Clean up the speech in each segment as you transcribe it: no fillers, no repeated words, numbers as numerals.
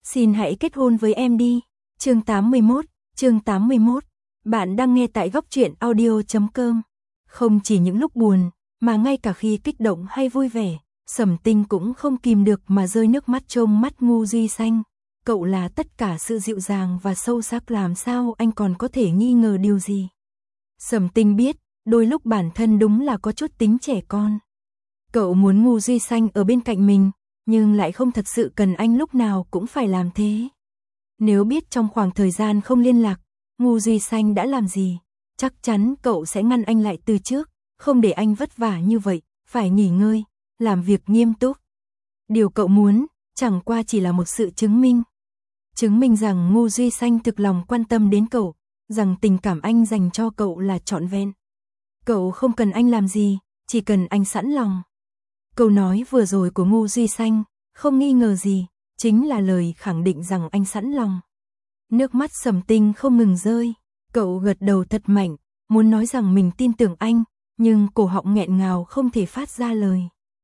Xin hãy kết hôn với em đi. Chương 81. Bạn đang nghe tại góc truyện audio.com. Không chỉ những lúc buồn, mà ngay cả khi kích động hay vui vẻ, Sầm Tinh cũng không kìm được mà rơi nước mắt trông mắt Ngô Duy Xanh. Cậu là tất cả sự dịu dàng và sâu sắc, làm sao anh còn có thể nghi ngờ điều gì. Sầm Tinh biết, đôi lúc bản thân đúng là có chút tính trẻ con. Cậu muốn Ngô Duy Xanh ở bên cạnh mình, nhưng lại không thật sự cần anh lúc nào cũng phải làm thế. Nếu biết trong khoảng thời gian không liên lạc, Ngô Duy Xanh đã làm gì, chắc chắn cậu sẽ ngăn anh lại từ trước, không để anh vất vả như vậy, phải nghỉ ngơi, làm việc nghiêm túc. Điều cậu muốn, chẳng qua chỉ là một sự chứng minh rằng Ngô Duy Xanh thực lòng quan tâm đến cậu, rằng tình cảm anh dành cho cậu là trọn vẹn. Cậu không cần anh làm gì, chỉ cần anh sẵn lòng. Câu nói vừa rồi của Ngô Duy Xanh, không nghi ngờ gì, chính là lời khẳng định rằng anh sẵn lòng. Nước mắt Sầm Tinh không ngừng rơi, cậu gật đầu thật mạnh, muốn nói rằng mình tin tưởng anh, nhưng cổ họng nghẹn ngào không thể phát ra lời.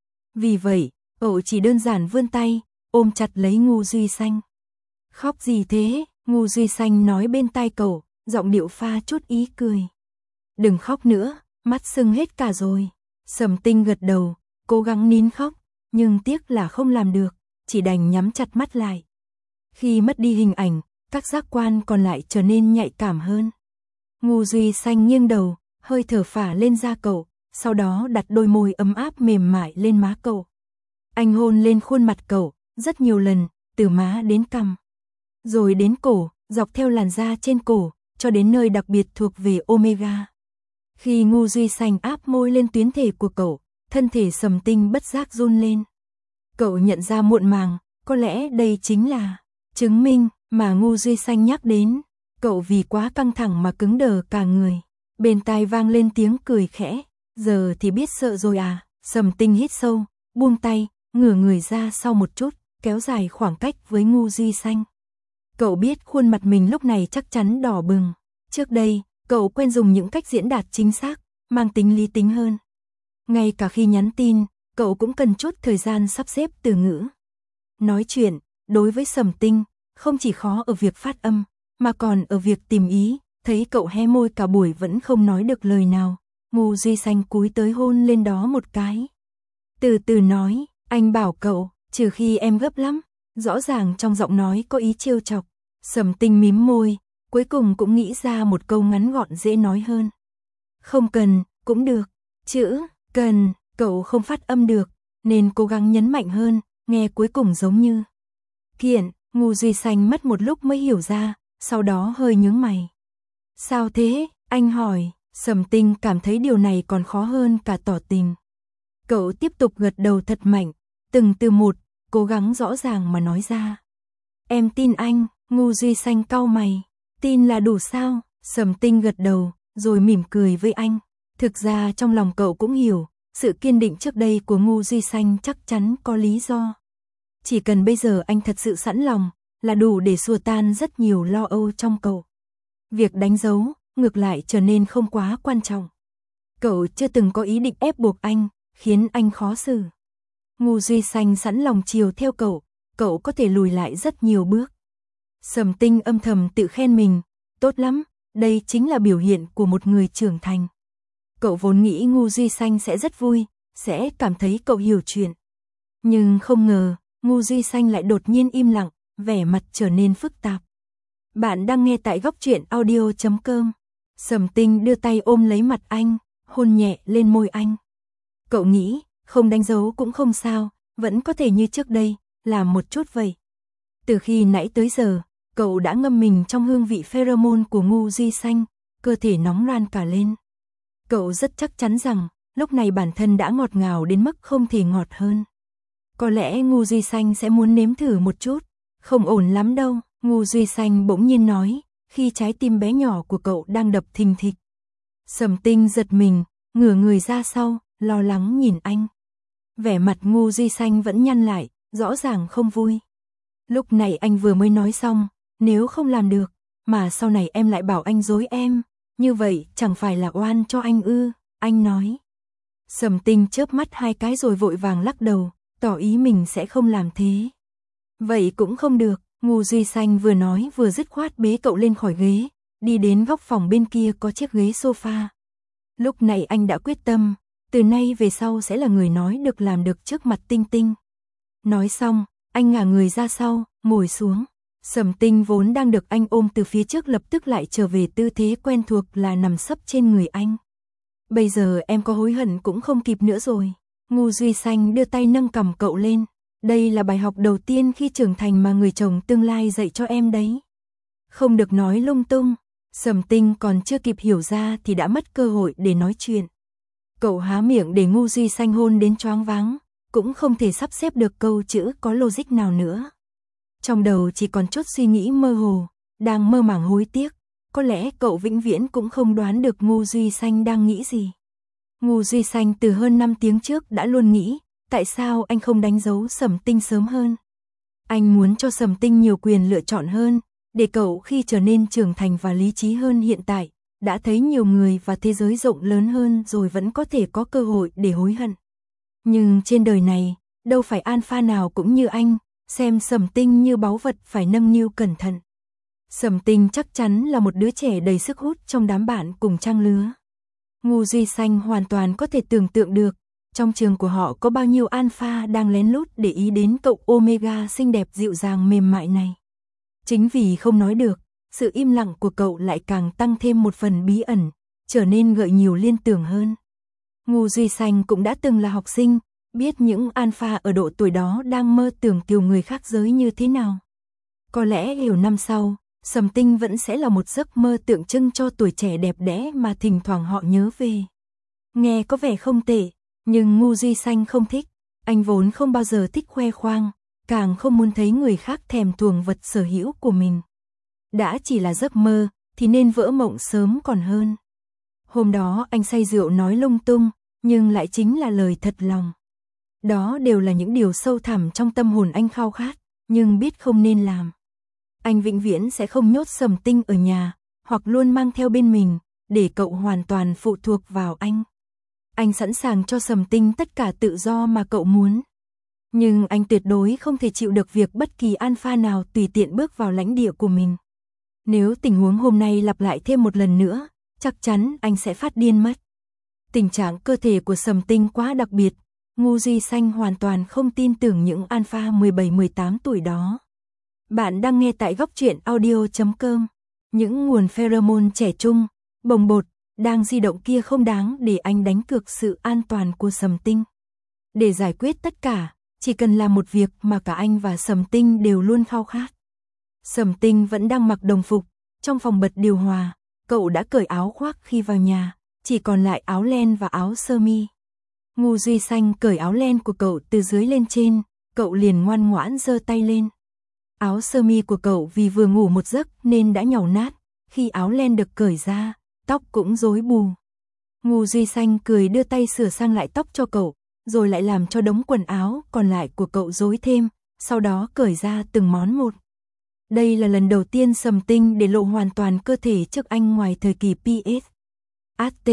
Vì vậy, cậu chỉ đơn giản vươn tay, ôm chặt lấy Ngô Duy Xanh. Khóc gì thế? Ngô Duy Xanh nói bên tai cậu, giọng điệu pha chút ý cười. Đừng khóc nữa, mắt sưng hết cả rồi. Sầm Tinh gật đầu, cố gắng nín khóc, nhưng tiếc là không làm được, chỉ đành nhắm chặt mắt lại. Khi mất đi hình ảnh, các giác quan còn lại trở nên nhạy cảm hơn. Ngô Duy Xanh nghiêng đầu, hơi thở phả lên da cậu, sau đó đặt đôi môi ấm áp mềm mại lên má cậu. Anh hôn lên khuôn mặt cậu, rất nhiều lần, từ má đến cằm, rồi đến cổ, dọc theo làn da trên cổ, cho đến nơi đặc biệt thuộc về Omega. Khi Ngô Duy Xanh áp môi lên tuyến thể của cậu, thân thể Sầm Tinh bất giác run lên. Cậu nhận ra muộn màng, có lẽ đây chính là chứng minh mà Ngô Duy Xanh nhắc đến. Cậu vì quá căng thẳng mà cứng đờ cả người. Bên tai vang lên tiếng cười khẽ. Giờ thì biết sợ rồi à? Sầm Tinh hít sâu, buông tay, ngửa người ra sau một chút, kéo dài khoảng cách với Ngô Duy Xanh. Cậu biết khuôn mặt mình lúc này chắc chắn đỏ bừng. Trước đây, cậu quen dùng những cách diễn đạt chính xác, mang tính lý tính hơn. Ngay cả khi nhắn tin, cậu cũng cần chút thời gian sắp xếp từ ngữ. Nói chuyện, đối với Sầm Tinh, không chỉ khó ở việc phát âm, mà còn ở việc tìm ý. Thấy cậu hé môi cả buổi vẫn không nói được lời nào, Ngô Duy Xanh cúi tới hôn lên đó một cái. Từ từ nói, anh bảo cậu, trừ khi em gấp lắm. Rõ ràng trong giọng nói có ý trêu chọc. Sầm Tinh mím môi, cuối cùng cũng nghĩ ra một câu ngắn gọn dễ nói hơn. Không cần, cũng được. Chữ cần, cậu không phát âm được, nên cố gắng nhấn mạnh hơn, nghe cuối cùng giống như kiện. Ngô Duy Xanh mất một lúc mới hiểu ra, sau đó hơi nhướng mày. Sao thế? Anh hỏi. Sầm Tinh cảm thấy điều này còn khó hơn cả tỏ tình. Cậu tiếp tục gật đầu thật mạnh, từng từ một, cố gắng rõ ràng mà nói ra. Em tin anh. Ngô Duy Xanh cau mày. Tin là đủ sao? Sầm Tinh gật đầu, rồi mỉm cười với anh. Thực ra trong lòng cậu cũng hiểu, sự kiên định trước đây của Ngô Duy Xanh chắc chắn có lý do. Chỉ cần bây giờ anh thật sự sẵn lòng, là đủ để xua tan rất nhiều lo âu trong cậu. Việc đánh dấu, ngược lại trở nên không quá quan trọng. Cậu chưa từng có ý định ép buộc anh, khiến anh khó xử. Ngô Duy Xanh sẵn lòng chiều theo cậu có thể lùi lại rất nhiều bước. Sầm Tinh âm thầm tự khen mình, tốt lắm, đây chính là biểu hiện của một người trưởng thành. Cậu vốn nghĩ Ngô Duy Xanh sẽ rất vui, sẽ cảm thấy cậu hiểu chuyện. Nhưng không ngờ, Ngô Duy Xanh lại đột nhiên im lặng, vẻ mặt trở nên phức tạp. Bạn đang nghe tại góc truyện audio.com. Sầm Tinh đưa tay ôm lấy mặt anh, hôn nhẹ lên môi anh. Cậu nghĩ, không đánh dấu cũng không sao, vẫn có thể như trước đây, làm một chút vậy. Từ khi nãy tới giờ, cậu đã ngâm mình trong hương vị pheromone của Ngô Duy Xanh, cơ thể nóng ran cả lên. Cậu rất chắc chắn rằng, lúc này bản thân đã ngọt ngào đến mức không thể ngọt hơn. Có lẽ Ngô Duy Xanh sẽ muốn nếm thử một chút. Không ổn lắm đâu, Ngô Duy Xanh bỗng nhiên nói, khi trái tim bé nhỏ của cậu đang đập thình thịch. Sầm Tinh giật mình, ngửa người ra sau, lo lắng nhìn anh. Vẻ mặt Ngô Duy Xanh vẫn nhăn lại, rõ ràng không vui. Lúc này anh vừa mới nói xong, nếu không làm được, mà sau này em lại bảo anh dối em, như vậy chẳng phải là oan cho anh ư? Anh nói. Sầm Tinh chớp mắt hai cái rồi vội vàng lắc đầu, tỏ ý mình sẽ không làm thế. Vậy cũng không được, Ngu Duy Xanh vừa nói vừa dứt khoát bế cậu lên khỏi ghế, đi đến góc phòng bên kia có chiếc ghế sofa. Lúc này anh đã quyết tâm, từ nay về sau sẽ là người nói được làm được trước mặt Tinh Tinh. Nói xong, anh ngả người ra sau, ngồi xuống. Sầm Tinh vốn đang được anh ôm từ phía trước lập tức lại trở về tư thế quen thuộc là nằm sấp trên người anh. Bây giờ em có hối hận cũng không kịp nữa rồi. Ngu Duy Xanh đưa tay nâng cằm cậu lên. Đây là bài học đầu tiên khi trưởng thành mà người chồng tương lai dạy cho em đấy. Không được nói lung tung. Sầm Tinh còn chưa kịp hiểu ra thì đã mất cơ hội để nói chuyện. Cậu há miệng để Ngu Duy Xanh hôn đến choáng váng, cũng không thể sắp xếp được câu chữ có logic nào nữa. Trong đầu chỉ còn chút suy nghĩ mơ hồ, đang mơ màng hối tiếc, có lẽ cậu vĩnh viễn cũng không đoán được Ngu Duy Xanh đang nghĩ gì. Ngu Duy Xanh từ hơn 5 tiếng trước đã luôn nghĩ, tại sao anh không đánh dấu Sầm Tinh sớm hơn? Anh muốn cho Sầm Tinh nhiều quyền lựa chọn hơn, để cậu khi trở nên trưởng thành và lý trí hơn hiện tại, đã thấy nhiều người và thế giới rộng lớn hơn rồi vẫn có thể có cơ hội để hối hận. Nhưng trên đời này, đâu phải alpha nào cũng như anh, xem Sầm Tinh như báu vật phải nâng niu cẩn thận. Sầm Tinh chắc chắn là một đứa trẻ đầy sức hút trong đám bạn cùng trang lứa. Ngu Duy Xanh hoàn toàn có thể tưởng tượng được, trong trường của họ có bao nhiêu alpha đang lén lút để ý đến cậu Omega xinh đẹp dịu dàng mềm mại này. Chính vì không nói được, sự im lặng của cậu lại càng tăng thêm một phần bí ẩn, trở nên gợi nhiều liên tưởng hơn. Ngu Duy Xanh cũng đã từng là học sinh, biết những alpha ở độ tuổi đó đang mơ tưởng kiều người khác giới như thế nào. Có lẽ nhiều năm sau, Sầm Tinh vẫn sẽ là một giấc mơ tượng trưng cho tuổi trẻ đẹp đẽ mà thỉnh thoảng họ nhớ về. Nghe có vẻ không tệ, nhưng Ngu Duy Xanh không thích. Anh vốn không bao giờ thích khoe khoang, càng không muốn thấy người khác thèm thuồng vật sở hữu của mình. Đã chỉ là giấc mơ, thì nên vỡ mộng sớm còn hơn. Hôm đó anh say rượu nói lung tung, nhưng lại chính là lời thật lòng. Đó đều là những điều sâu thẳm trong tâm hồn anh khao khát, nhưng biết không nên làm. Anh vĩnh viễn sẽ không nhốt Sầm Tinh ở nhà, hoặc luôn mang theo bên mình, để cậu hoàn toàn phụ thuộc vào anh. Anh sẵn sàng cho Sầm Tinh tất cả tự do mà cậu muốn. Nhưng anh tuyệt đối không thể chịu được việc bất kỳ alpha nào tùy tiện bước vào lãnh địa của mình. Nếu tình huống hôm nay lặp lại thêm một lần nữa, chắc chắn anh sẽ phát điên mất. Tình trạng cơ thể của Sầm Tinh quá đặc biệt, Ngu Duy Xanh hoàn toàn không tin tưởng những alpha 17-18 tuổi đó. Bạn đang nghe tại góc truyện audio.com. Những nguồn pheromone trẻ trung, bồng bột, đang di động kia không đáng để anh đánh cược sự an toàn của Sầm Tinh. Để giải quyết tất cả, chỉ cần làm một việc mà cả anh và Sầm Tinh đều luôn khao khát. Sầm Tinh vẫn đang mặc đồng phục, trong phòng bật điều hòa, cậu đã cởi áo khoác khi vào nhà, chỉ còn lại áo len và áo sơ mi. Ngu Duy Xanh cởi áo len của cậu từ dưới lên trên, cậu liền ngoan ngoãn giơ tay lên. Áo sơ mi của cậu vì vừa ngủ một giấc nên đã nhàu nát, khi áo len được cởi ra, tóc cũng rối bù. Ngu Duy Xanh cười đưa tay sửa sang lại tóc cho cậu, rồi lại làm cho đống quần áo còn lại của cậu rối thêm, sau đó cởi ra từng món một. Đây là lần đầu tiên Sầm Tinh để lộ hoàn toàn cơ thể trước anh ngoài thời kỳ PS. AT,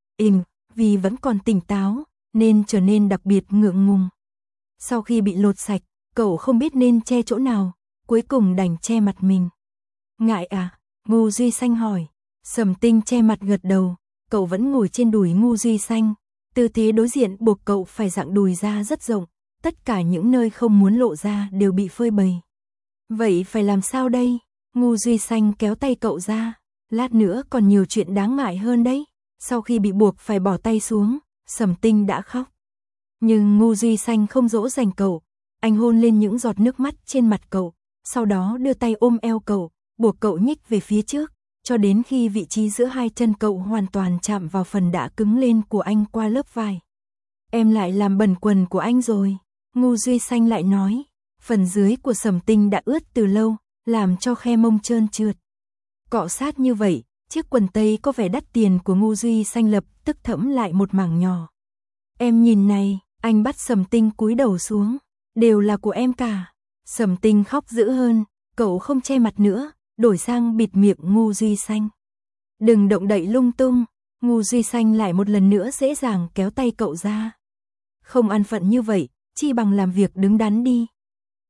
vì vẫn còn tỉnh táo, nên trở nên đặc biệt ngượng ngùng. Sau khi bị lột sạch, cậu không biết nên che chỗ nào, cuối cùng đành che mặt mình. Ngại à? Ngu Duy Xanh hỏi. Sầm Tinh che mặt gật đầu, cậu vẫn ngồi trên đùi Ngu Duy Xanh. Tư thế đối diện buộc cậu phải dạng đùi ra rất rộng, tất cả những nơi không muốn lộ ra đều bị phơi bày. Vậy phải làm sao đây? Ngu Duy Xanh kéo tay cậu ra, lát nữa còn nhiều chuyện đáng ngại hơn đấy. Sau khi bị buộc phải bỏ tay xuống, Sầm Tinh đã khóc. Nhưng Ngu Duy Xanh không dỗ dành cậu, anh hôn lên những giọt nước mắt trên mặt cậu, sau đó đưa tay ôm eo cậu, buộc cậu nhích về phía trước, cho đến khi vị trí giữa hai chân cậu hoàn toàn chạm vào phần đã cứng lên của anh qua lớp vải. Em lại làm bẩn quần của anh rồi, Ngu Duy Xanh lại nói. Phần dưới của Sầm Tinh đã ướt từ lâu, làm cho khe mông trơn trượt. Cọ sát như vậy, chiếc quần tây có vẻ đắt tiền của Ngu Duy Xanh lập tức thẫm lại một mảng nhỏ. Em nhìn này, anh bắt Sầm Tinh cúi đầu xuống, đều là của em cả. Sầm Tinh khóc dữ hơn, cậu không che mặt nữa, đổi sang bịt miệng Ngu Duy Xanh. Đừng động đậy lung tung, Ngu Duy Xanh lại một lần nữa dễ dàng kéo tay cậu ra. Không ăn phận như vậy, chi bằng làm việc đứng đắn đi.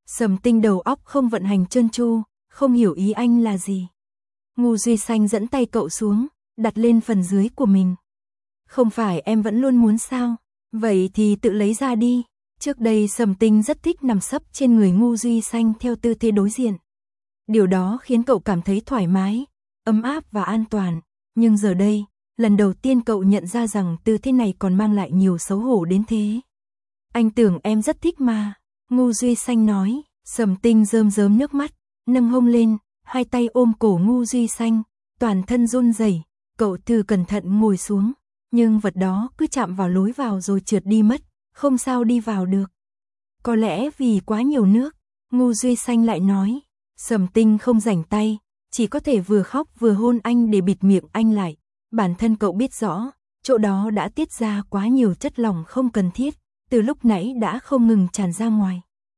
Sầm Tinh đầu óc không vận hành trơn tru, không hiểu ý anh là gì. Ngu Duy Xanh dẫn tay cậu xuống, đặt lên phần dưới của mình. Không phải em vẫn luôn muốn sao? Vậy thì tự lấy ra đi. Trước đây Sầm Tinh rất thích nằm sấp trên người Ngu Duy Xanh theo tư thế đối diện. Điều đó khiến cậu cảm thấy thoải mái, ấm áp và an toàn. Nhưng giờ đây, lần đầu tiên cậu nhận ra rằng tư thế này còn mang lại nhiều xấu hổ đến thế. Anh tưởng em rất thích mà. Ngu Duy Xanh nói. Sầm Tinh rơm rớm nước mắt, nâng hông lên, hai tay ôm cổ Ngu Duy Xanh, toàn thân run rẩy. Cậu thử cẩn thận ngồi xuống, nhưng vật đó cứ chạm vào lối vào rồi trượt đi mất, không sao đi vào được. Có lẽ vì quá nhiều nước, Ngu Duy Xanh lại nói. Sầm Tinh không rảnh tay, chỉ có thể vừa khóc vừa hôn anh để bịt miệng anh lại. Bản thân cậu biết rõ, chỗ đó đã tiết ra quá nhiều chất lỏng không cần thiết, từ lúc nãy đã không ngừng tràn ra ngoài.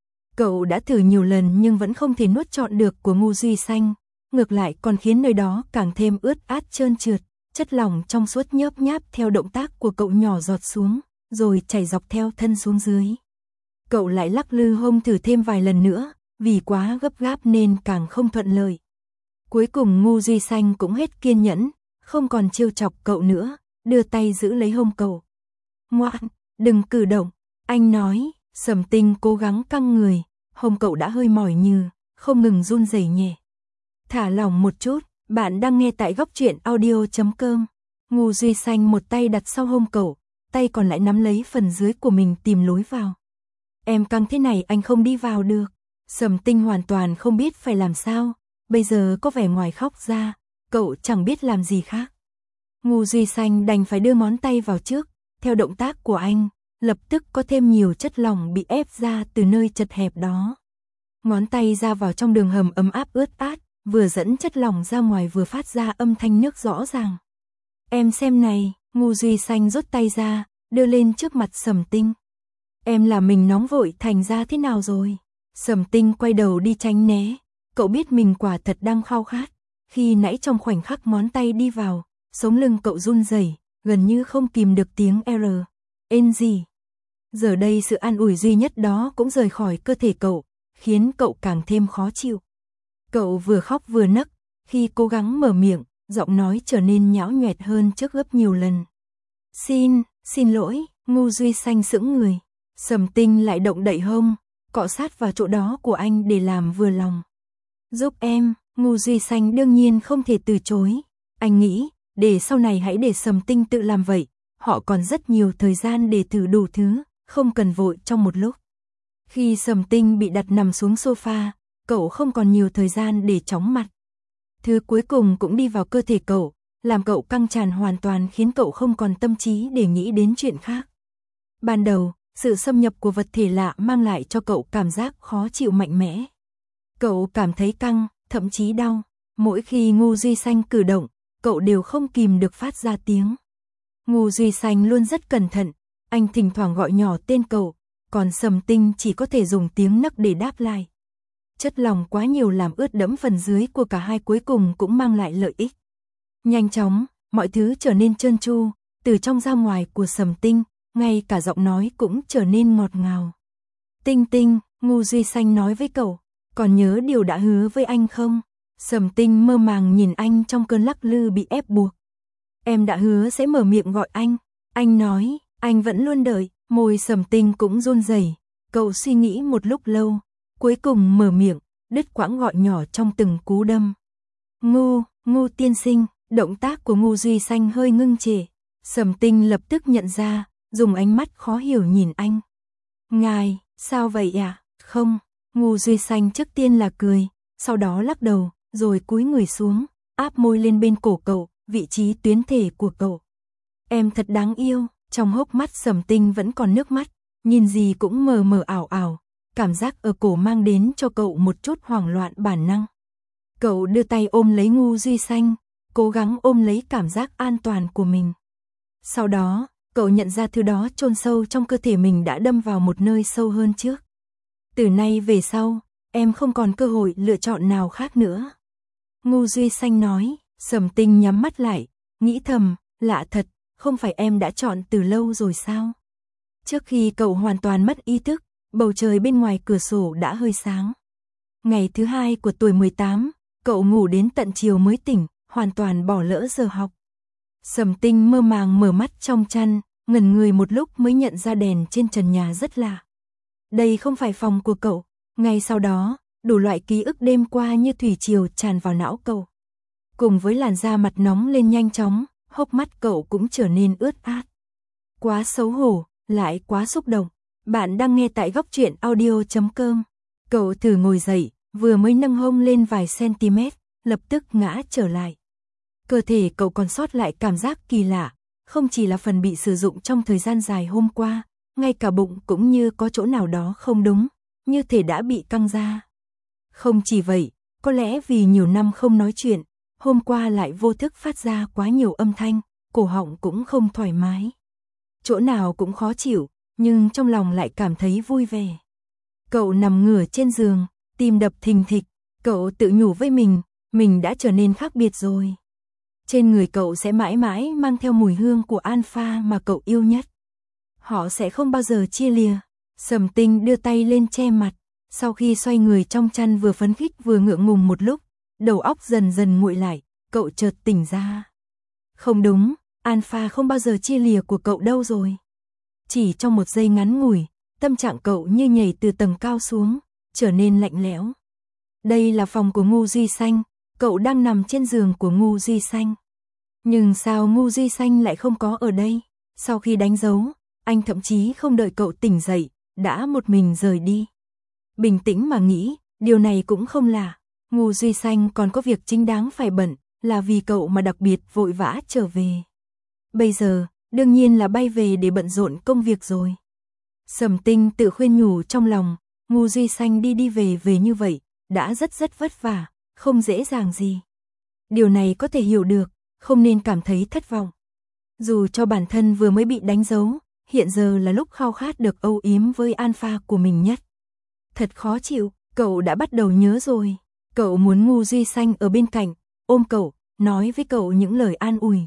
Cậu đã thử nhiều lần nhưng vẫn không thể nuốt trọn được của Ngu Duy Xanh, ngược lại còn khiến nơi đó càng thêm ướt át trơn trượt, chất lỏng trong suốt nhớp nháp theo động tác của cậu nhỏ giọt xuống, rồi chảy dọc theo thân xuống dưới. Cậu lại lắc lư hông thử thêm vài lần nữa, vì quá gấp gáp nên càng không thuận lợi. Cuối cùng Ngu Duy Xanh cũng hết kiên nhẫn, không còn trêu chọc cậu nữa, đưa tay giữ lấy hông cậu. Ngoan, đừng cử động, anh nói. Sầm Tinh cố gắng căng người, hông cậu đã hơi mỏi nhừ, không ngừng run rẩy nhẹ. Thả lỏng một chút, bạn đang nghe tại góc truyện audio.com. Ngu Duy Xanh một tay đặt sau hông cậu, tay còn lại nắm lấy phần dưới của mình tìm lối vào. Em căng thế này anh không đi vào được. Sầm Tinh hoàn toàn không biết phải làm sao, bây giờ có vẻ ngoài khóc ra, cậu chẳng biết làm gì khác. Ngu Duy Xanh đành phải đưa ngón tay vào trước, theo động tác của anh, lập tức có thêm nhiều chất lỏng bị ép ra từ nơi chật hẹp đó. Ngón tay ra vào trong đường hầm ấm áp ướt át, vừa dẫn chất lỏng ra ngoài vừa phát ra âm thanh nước rõ ràng. Em xem này, Ngu Duy Xanh rút tay ra, đưa lên trước mặt Sầm Tinh. Em làm mình nóng vội thành ra thế nào rồi? Sầm Tinh quay đầu đi tránh né, cậu biết mình quả thật đang khao khát. Khi nãy trong khoảnh khắc ngón tay đi vào, sống lưng cậu run rẩy, gần như không kìm được tiếng gì. Giờ đây sự an ủi duy nhất đó cũng rời khỏi cơ thể cậu, khiến cậu càng thêm khó chịu. Cậu vừa khóc vừa nấc, khi cố gắng mở miệng, giọng nói trở nên nhão nhoẹt hơn trước gấp nhiều lần. Xin lỗi, Ngu Duy Xanh sững người. Sầm Tinh lại động đậy hông, cọ sát vào chỗ đó của anh để làm vừa lòng. Giúp em, Ngu Duy Xanh đương nhiên không thể từ chối. Anh nghĩ, để sau này hãy để Sầm Tinh tự làm vậy, họ còn rất nhiều thời gian để thử đủ thứ, không cần vội trong một lúc. Khi Sầm Tinh bị đặt nằm xuống sofa, cậu không còn nhiều thời gian để chóng mặt. Thứ cuối cùng cũng đi vào cơ thể cậu, làm cậu căng tràn hoàn toàn khiến cậu không còn tâm trí để nghĩ đến chuyện khác. Ban đầu, sự xâm nhập của vật thể lạ mang lại cho cậu cảm giác khó chịu mạnh mẽ. Cậu cảm thấy căng, thậm chí đau. Mỗi khi Ngu Duy Xanh cử động, cậu đều không kìm được phát ra tiếng. Ngu Duy Xanh luôn rất cẩn thận, anh thỉnh thoảng gọi nhỏ tên cậu, còn Sầm Tinh chỉ có thể dùng tiếng nấc để đáp lại. Chất lỏng quá nhiều làm ướt đẫm phần dưới của cả hai cuối cùng cũng mang lại lợi ích. Nhanh chóng, mọi thứ trở nên trơn tru, từ trong ra ngoài của Sầm Tinh, ngay cả giọng nói cũng trở nên ngọt ngào. Tinh Tinh, Ngu Duy Xanh nói với cậu, còn nhớ điều đã hứa với anh không? Sầm Tinh mơ màng nhìn anh trong cơn lắc lư bị ép buộc. Em đã hứa sẽ mở miệng gọi anh nói, anh vẫn luôn đợi. Môi Sầm Tinh cũng run rẩy, cậu suy nghĩ một lúc lâu, cuối cùng mở miệng, đứt quãng gọi nhỏ trong từng cú đâm. Ngu tiên sinh, động tác của Ngu Duy Xanh hơi ngưng trệ. Sầm Tinh lập tức nhận ra, dùng ánh mắt khó hiểu nhìn anh. Ngài, sao vậy ạ? Không, Ngu Duy Xanh trước tiên là cười, sau đó lắc đầu, rồi cúi người xuống, áp môi lên bên cổ cậu, vị trí tuyến thể của cậu. Em thật đáng yêu. Trong hốc mắt Sầm Tinh vẫn còn nước mắt, nhìn gì cũng mờ mờ ảo ảo, cảm giác ở cổ mang đến cho cậu một chút hoảng loạn bản năng. Cậu đưa tay ôm lấy Ngu Duy Xanh, cố gắng ôm lấy cảm giác an toàn của mình. Sau đó, cậu nhận ra thứ đó chôn sâu trong cơ thể mình đã đâm vào một nơi sâu hơn trước. Từ nay về sau, em không còn cơ hội lựa chọn nào khác nữa. Ngu Duy Xanh nói. Sầm Tinh nhắm mắt lại, nghĩ thầm, lạ thật. Không phải em đã chọn từ lâu rồi sao? Trước khi cậu hoàn toàn mất ý thức, bầu trời bên ngoài cửa sổ đã hơi sáng. Ngày thứ 2 của tuổi 18, cậu ngủ đến tận chiều mới tỉnh, hoàn toàn bỏ lỡ giờ học. Sầm Tinh mơ màng mở mắt trong chăn, ngẩn người một lúc mới nhận ra đèn trên trần nhà rất lạ. Đây không phải phòng của cậu. Ngay sau đó, đủ loại ký ức đêm qua như thủy triều tràn vào não cậu. Cùng với làn da mặt nóng lên nhanh chóng, hốc mắt cậu cũng trở nên ướt át. Quá xấu hổ, lại quá xúc động. Bạn đang nghe tại góc truyện audio.com. Cậu thử ngồi dậy, vừa mới nâng hông lên vài cm, lập tức ngã trở lại. Cơ thể cậu còn sót lại cảm giác kỳ lạ, không chỉ là phần bị sử dụng trong thời gian dài hôm qua, ngay cả bụng cũng như có chỗ nào đó không đúng, như thể đã bị căng ra. Không chỉ vậy, có lẽ vì nhiều năm không nói chuyện, hôm qua lại vô thức phát ra quá nhiều âm thanh, cổ họng cũng không thoải mái. Chỗ nào cũng khó chịu, nhưng trong lòng lại cảm thấy vui vẻ. Cậu nằm ngửa trên giường, tim đập thình thịch, cậu tự nhủ với mình đã trở nên khác biệt rồi. Trên người cậu sẽ mãi mãi mang theo mùi hương của Alpha mà cậu yêu nhất. Họ sẽ không bao giờ chia lìa. Sầm Tinh đưa tay lên che mặt, sau khi xoay người trong chăn vừa phấn khích vừa ngượng ngùng một lúc, đầu óc dần dần nguội lại, cậu chợt tỉnh ra. Không đúng, Alpha không bao giờ chia lìa của cậu đâu rồi. Chỉ trong một giây ngắn ngủi, tâm trạng cậu như nhảy từ tầng cao xuống, trở nên lạnh lẽo. Đây là phòng của Ngô Duy Xanh, cậu đang nằm trên giường của Ngô Duy Xanh. Nhưng sao Ngô Duy Xanh lại không có ở đây? Sau khi đánh dấu, anh thậm chí không đợi cậu tỉnh dậy, đã một mình rời đi. Bình tĩnh mà nghĩ, điều này cũng không lạ. Ngô Duy Xanh còn có việc chính đáng phải bận, là vì cậu mà đặc biệt vội vã trở về. Bây giờ, đương nhiên là bay về để bận rộn công việc rồi. Sầm Tinh tự khuyên nhủ trong lòng, Ngô Duy Xanh đi về như vậy, đã rất vất vả, không dễ dàng gì. Điều này có thể hiểu được, không nên cảm thấy thất vọng. Dù cho bản thân vừa mới bị đánh dấu, hiện giờ là lúc khao khát được âu yếm với Alpha của mình nhất. Thật khó chịu, cậu đã bắt đầu nhớ rồi. Cậu muốn Ngô Duy Xanh ở bên cạnh, ôm cậu, nói với cậu những lời an ủi.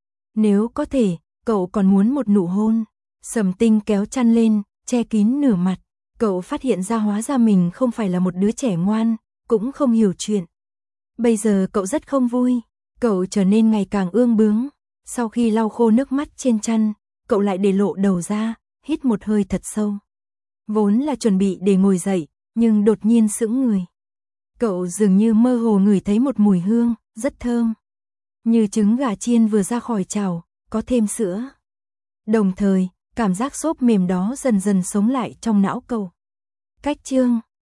Nếu có thể, cậu còn muốn một nụ hôn. Sầm Tinh kéo chăn lên, che kín nửa mặt. Cậu phát hiện ra hóa ra mình không phải là một đứa trẻ ngoan, cũng không hiểu chuyện. Bây giờ cậu rất không vui, cậu trở nên ngày càng ương bướng. Sau khi lau khô nước mắt trên chăn, cậu lại để lộ đầu ra, hít một hơi thật sâu. Vốn là chuẩn bị để ngồi dậy, nhưng đột nhiên sững người. Cậu dường như mơ hồ ngửi thấy một mùi hương, rất thơm. Như trứng gà chiên vừa ra khỏi chảo, có thêm sữa. Đồng thời, cảm giác xốp mềm đó dần dần sống lại trong não cậu. Cách chương